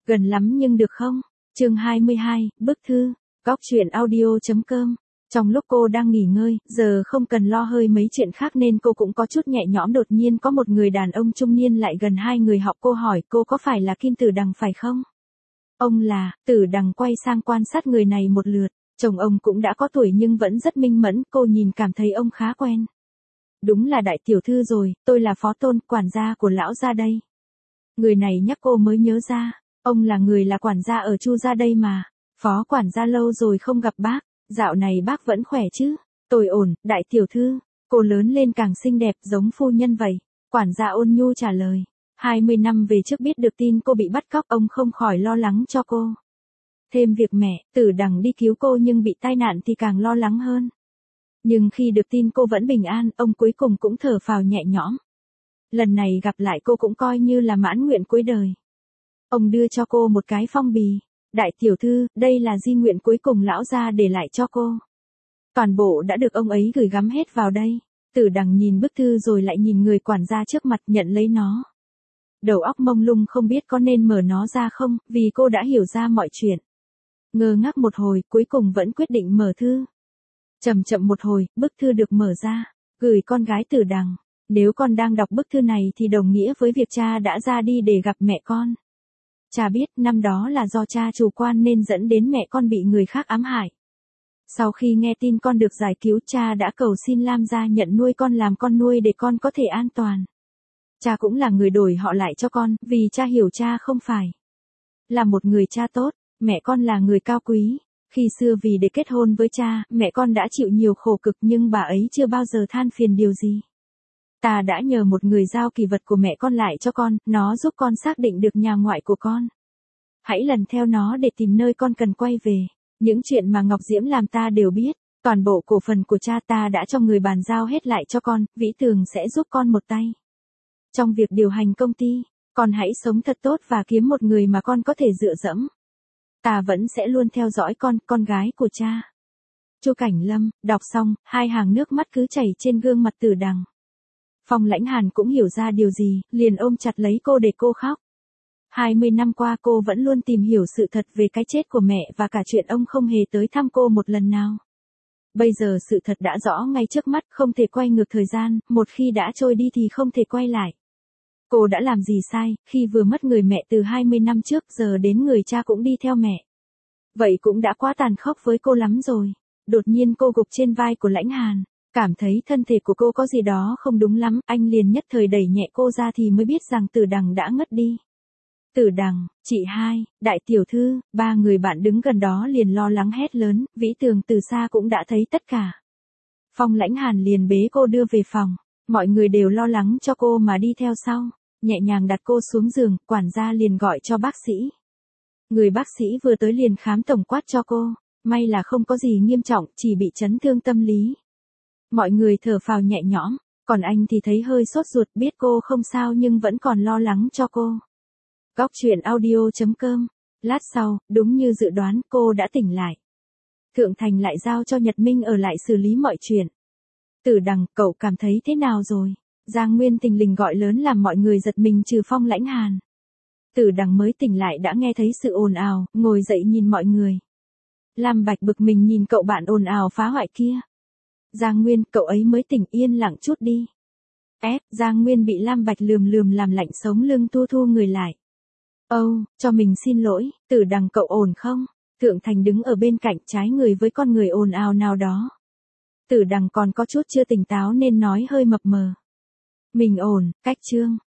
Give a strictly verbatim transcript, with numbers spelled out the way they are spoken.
Gần lắm nhưng được không? Chương hai mươi hai, bức thư. Góc truyện audio chấm com. Trong lúc cô đang nghỉ ngơi, giờ không cần lo hơi mấy chuyện khác nên cô cũng có chút nhẹ nhõm. Đột nhiên có một người đàn ông trung niên lại gần hai người họ. Cô hỏi cô có phải là Kim Tử Đằng phải không? Ông là. Tử Đằng quay sang quan sát người này một lượt. Chồng ông cũng đã có tuổi nhưng vẫn rất minh mẫn. Cô nhìn cảm thấy ông khá quen. Đúng là đại tiểu thư rồi, tôi là Phó Tôn, quản gia của lão gia đây. Người này nhắc cô mới nhớ ra. Ông là người là quản gia ở Chu gia đây mà. Phó quản gia lâu rồi không gặp bác. Dạo này bác vẫn khỏe chứ? Tôi ổn, đại tiểu thư. Cô lớn lên càng xinh đẹp giống phu nhân vậy. Quản gia ôn nhu trả lời. hai mươi năm về trước biết được tin cô bị bắt cóc, ông không khỏi lo lắng cho cô. Thêm việc mẹ, Tử Đằng đi cứu cô nhưng bị tai nạn thì càng lo lắng hơn. Nhưng khi được tin cô vẫn bình an, ông cuối cùng cũng thở phào nhẹ nhõm. Lần này gặp lại cô cũng coi như là mãn nguyện cuối đời. Ông đưa cho cô một cái phong bì. Đại tiểu thư, đây là di nguyện cuối cùng lão gia để lại cho cô. Toàn bộ đã được ông ấy gửi gắm hết vào đây. Tử Đằng nhìn bức thư rồi lại nhìn người quản gia trước mặt nhận lấy nó. Đầu óc mông lung không biết có nên mở nó ra không, vì cô đã hiểu ra mọi chuyện. Ngơ ngác một hồi, cuối cùng vẫn quyết định mở thư. Chậm chậm một hồi, bức thư được mở ra. Gửi con gái Tử Đằng. Nếu con đang đọc bức thư này thì đồng nghĩa với việc cha đã ra đi để gặp mẹ con. Cha biết năm đó là do cha chủ quan nên dẫn đến mẹ con bị người khác ám hại. Sau khi nghe tin con được giải cứu, cha đã cầu xin Lam gia nhận nuôi con làm con nuôi để con có thể an toàn. Cha cũng là người đổi họ lại cho con, vì cha hiểu cha không phải là một người cha tốt, mẹ con là người cao quý. Khi xưa vì để kết hôn với cha, mẹ con đã chịu nhiều khổ cực nhưng bà ấy chưa bao giờ than phiền điều gì. Ta đã nhờ một người giao kỷ vật của mẹ con lại cho con, nó giúp con xác định được nhà ngoại của con. Hãy lần theo nó để tìm nơi con cần quay về. Những chuyện mà Ngọc Diễm làm ta đều biết, toàn bộ cổ phần của cha ta đã cho người bàn giao hết lại cho con, Vĩ Tường sẽ giúp con một tay. Trong việc điều hành công ty, con hãy sống thật tốt và kiếm một người mà con có thể dựa dẫm. Ta vẫn sẽ luôn theo dõi con, con gái của cha. Chu Cảnh Lâm. Đọc xong, hai hàng nước mắt cứ chảy trên gương mặt Tử Đằng. Phong Lãnh Hàn cũng hiểu ra điều gì, liền ôm chặt lấy cô để cô khóc. hai mươi năm qua cô vẫn luôn tìm hiểu sự thật về cái chết của mẹ và cả chuyện ông không hề tới thăm cô một lần nào. Bây giờ sự thật đã rõ ngay trước mắt, không thể quay ngược thời gian, một khi đã trôi đi thì không thể quay lại. Cô đã làm gì sai, khi vừa mất người mẹ từ hai mươi năm trước giờ đến người cha cũng đi theo mẹ. Vậy cũng đã quá tàn khốc với cô lắm rồi. Đột nhiên cô gục trên vai của Lãnh Hàn. Cảm thấy thân thể của cô có gì đó không đúng lắm, anh liền nhất thời đẩy nhẹ cô ra thì mới biết rằng Tử Đằng đã ngất đi. Tử Đằng, chị hai, đại tiểu thư, ba người bạn đứng gần đó liền lo lắng hét lớn, Vĩ Tường từ xa cũng đã thấy tất cả. Phong Lãnh Hàn liền bế cô đưa về phòng, mọi người đều lo lắng cho cô mà đi theo sau, nhẹ nhàng đặt cô xuống giường, quản gia liền gọi cho bác sĩ. Người bác sĩ vừa tới liền khám tổng quát cho cô, may là không có gì nghiêm trọng, chỉ bị chấn thương tâm lý. Mọi người thở phào nhẹ nhõm, còn anh thì thấy hơi sốt ruột, biết cô không sao nhưng vẫn còn lo lắng cho cô. Góc truyện audio chấm com. Lát sau, đúng như dự đoán, cô đã tỉnh lại. Thượng Thành lại giao cho Nhật Minh ở lại xử lý mọi chuyện. Tử Đằng, cậu cảm thấy thế nào rồi? Giang Nguyên thình lình gọi lớn làm mọi người giật mình trừ Phong Lãnh Hàn. Tử Đằng mới tỉnh lại đã nghe thấy sự ồn ào, ngồi dậy nhìn mọi người. Lam Bạch bực mình nhìn cậu bạn ồn ào phá hoại kia. Giang Nguyên, cậu ấy mới tỉnh, yên lặng chút đi. Ép, Giang Nguyên bị Lam Bạch lườm lườm làm lạnh sống lưng, thu thu người lại. Âu, oh, cho mình xin lỗi, Tử Đằng cậu ổn không? Thượng Thành đứng ở bên cạnh trái người với con người ồn ào nào đó. Tử Đằng còn có chút chưa tỉnh táo nên nói hơi mập mờ. Mình ổn, cách Trương.